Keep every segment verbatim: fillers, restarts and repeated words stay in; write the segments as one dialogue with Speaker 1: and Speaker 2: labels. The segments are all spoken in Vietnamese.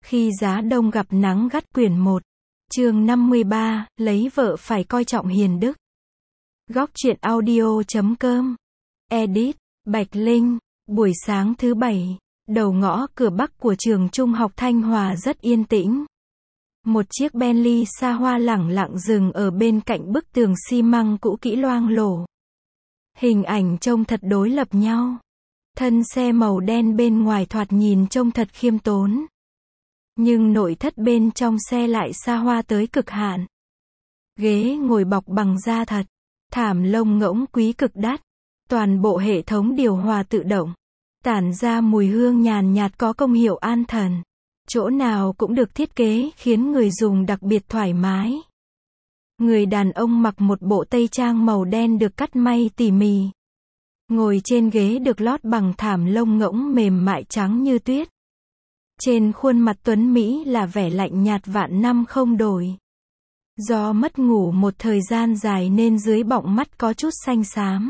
Speaker 1: Khi giá đông gặp nắng gắt quyển một. Chương năm mươi ba, lấy vợ phải coi trọng hiền đức. Góc truyện audio chấm com. Edit, Bạch Linh. Buổi sáng thứ bảy, đầu ngõ cửa Bắc của trường Trung học Thanh Hòa rất yên tĩnh. Một chiếc Bentley xa hoa lẳng lặng dừng ở bên cạnh bức tường xi măng cũ kỹ loang lổ. Hình ảnh trông thật đối lập nhau. Thân xe màu đen bên ngoài thoạt nhìn trông thật khiêm tốn. Nhưng nội thất bên trong xe lại xa hoa tới cực hạn. Ghế ngồi bọc bằng da thật. Thảm lông ngỗng quý cực đắt. Toàn bộ hệ thống điều hòa tự động. Tản ra mùi hương nhàn nhạt có công hiệu an thần. Chỗ nào cũng được thiết kế khiến người dùng đặc biệt thoải mái. Người đàn ông mặc một bộ tây trang màu đen được cắt may tỉ mỉ. Ngồi trên ghế được lót bằng thảm lông ngỗng mềm mại trắng như tuyết. Trên khuôn mặt tuấn Mỹ là vẻ lạnh nhạt vạn năm không đổi. Do mất ngủ một thời gian dài nên dưới bọng mắt có chút xanh xám.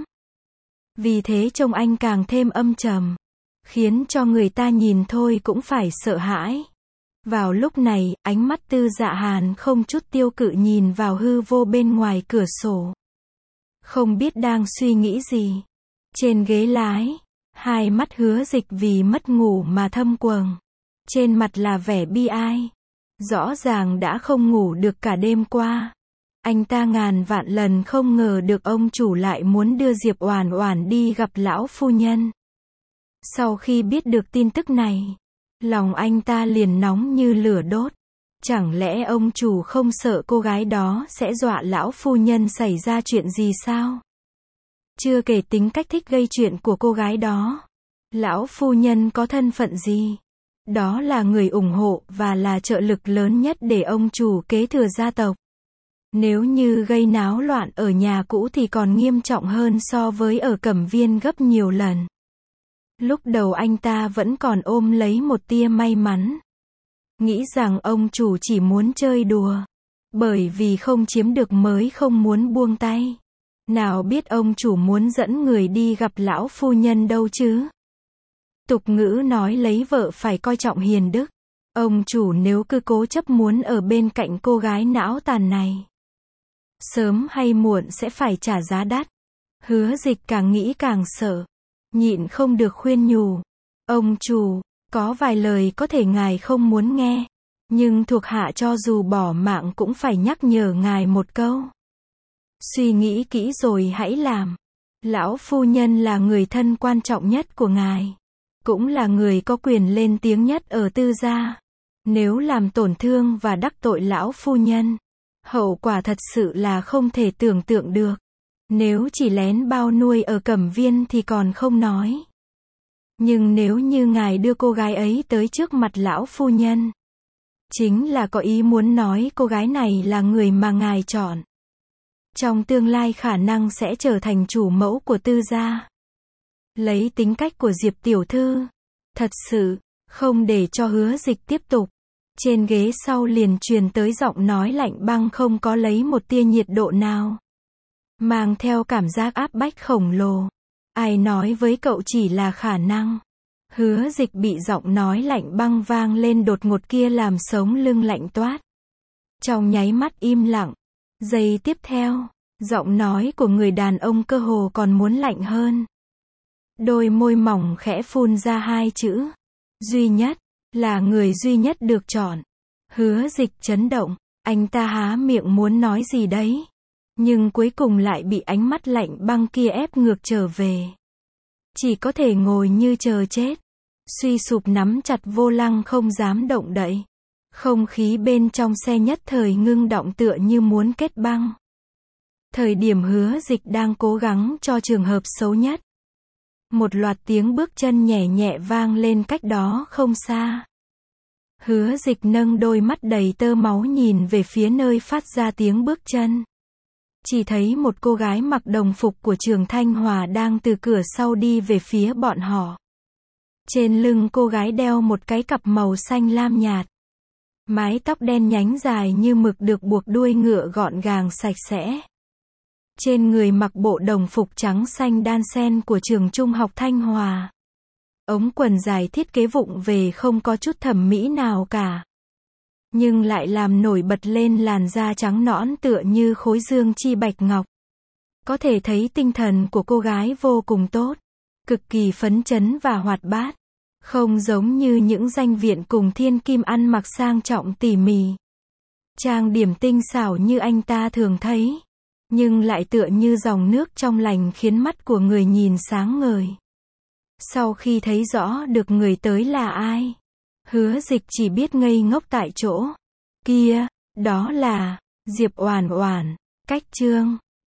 Speaker 1: Vì thế trông anh càng thêm âm trầm, khiến cho người ta nhìn thôi cũng phải sợ hãi. Vào lúc này, ánh mắt Tư Dạ Hàn không chút tiêu cự nhìn vào hư vô bên ngoài cửa sổ. Không biết đang suy nghĩ gì. Trên ghế lái, hai mắt Hứa Dịch vì mất ngủ mà thâm quầng. Trên mặt là vẻ bi ai. Rõ ràng đã không ngủ được cả đêm qua. Anh ta ngàn vạn lần không ngờ được ông chủ lại muốn đưa Diệp Oản Oản đi gặp lão phu nhân. Sau khi biết được tin tức này, lòng anh ta liền nóng như lửa đốt. Chẳng lẽ ông chủ không sợ cô gái đó sẽ dọa lão phu nhân xảy ra chuyện gì sao? Chưa kể tính cách thích gây chuyện của cô gái đó. Lão phu nhân có thân phận gì? Đó là người ủng hộ và là trợ lực lớn nhất để ông chủ kế thừa gia tộc. Nếu như gây náo loạn ở nhà cũ thì còn nghiêm trọng hơn so với ở Cẩm Viên gấp nhiều lần. Lúc đầu anh ta vẫn còn ôm lấy một tia may mắn. Nghĩ rằng ông chủ chỉ muốn chơi đùa. Bởi vì không chiếm được mới không muốn buông tay. Nào biết ông chủ muốn dẫn người đi gặp lão phu nhân đâu chứ. Tục ngữ nói lấy vợ phải coi trọng hiền đức. Ông chủ nếu cứ cố chấp muốn ở bên cạnh cô gái não tàn này, sớm hay muộn sẽ phải trả giá đắt. Hứa Dịch càng nghĩ càng sợ. Nhịn không được khuyên nhủ. Ông chủ, có vài lời có thể ngài không muốn nghe. Nhưng thuộc hạ cho dù bỏ mạng cũng phải nhắc nhở ngài một câu. Suy nghĩ kỹ rồi hãy làm. Lão phu nhân là người thân quan trọng nhất của ngài. Cũng là người có quyền lên tiếng nhất ở Tư gia. Nếu làm tổn thương và đắc tội lão phu nhân, hậu quả thật sự là không thể tưởng tượng được. Nếu chỉ lén bao nuôi ở Cẩm Viên thì còn không nói. Nhưng nếu như ngài đưa cô gái ấy tới trước mặt lão phu nhân, chính là có ý muốn nói cô gái này là người mà ngài chọn. Trong tương lai khả năng sẽ trở thành chủ mẫu của Tư gia. Lấy tính cách của Diệp tiểu thư, thật sự, không để cho Hứa Dịch tiếp tục. Trên ghế sau liền truyền tới giọng nói lạnh băng không có lấy một tia nhiệt độ nào. Mang theo cảm giác áp bách khổng lồ. Ai nói với cậu chỉ là khả năng. Hứa Dịch bị giọng nói lạnh băng vang lên đột ngột kia làm sống lưng lạnh toát. Trong nháy mắt im lặng. Giây tiếp theo, giọng nói của người đàn ông cơ hồ còn muốn lạnh hơn. Đôi môi mỏng khẽ phun ra hai chữ. Duy nhất, là người duy nhất được chọn. Hứa Dịch chấn động. Anh ta há miệng muốn nói gì đấy. Nhưng cuối cùng lại bị ánh mắt lạnh băng kia ép ngược trở về. Chỉ có thể ngồi như chờ chết. Suy sụp nắm chặt vô lăng không dám động đậy. Không khí bên trong xe nhất thời ngưng động tựa như muốn kết băng. Thời điểm Hứa Dịch đang cố gắng cho trường hợp xấu nhất. Một loạt tiếng bước chân nhẹ nhẹ vang lên cách đó không xa. Hứa Dịch nâng đôi mắt đầy tơ máu nhìn về phía nơi phát ra tiếng bước chân. Chỉ thấy một cô gái mặc đồng phục của trường Thanh Hòa đang từ cửa sau đi về phía bọn họ. Trên lưng cô gái đeo một cái cặp màu xanh lam nhạt. Mái tóc đen nhánh dài như mực được buộc đuôi ngựa gọn gàng sạch sẽ. Trên người mặc bộ đồng phục trắng xanh đan xen của trường Trung học Thanh Hòa. Ống quần dài thiết kế vụng về không có chút thẩm mỹ nào cả. Nhưng lại làm nổi bật lên làn da trắng nõn tựa như khối dương chi bạch ngọc. Có thể thấy tinh thần của cô gái vô cùng tốt. Cực kỳ phấn chấn và hoạt bát. Không giống như những danh viện cùng thiên kim ăn mặc sang trọng tỉ mỉ. Trang điểm tinh xảo như anh ta thường thấy. Nhưng lại tựa như dòng nước trong lành khiến mắt của người nhìn sáng ngời. Sau khi thấy rõ được người tới là ai, Hứa Dịch chỉ biết ngây ngốc tại chỗ. Kia, đó là Diệp Oản Oản. Cách chương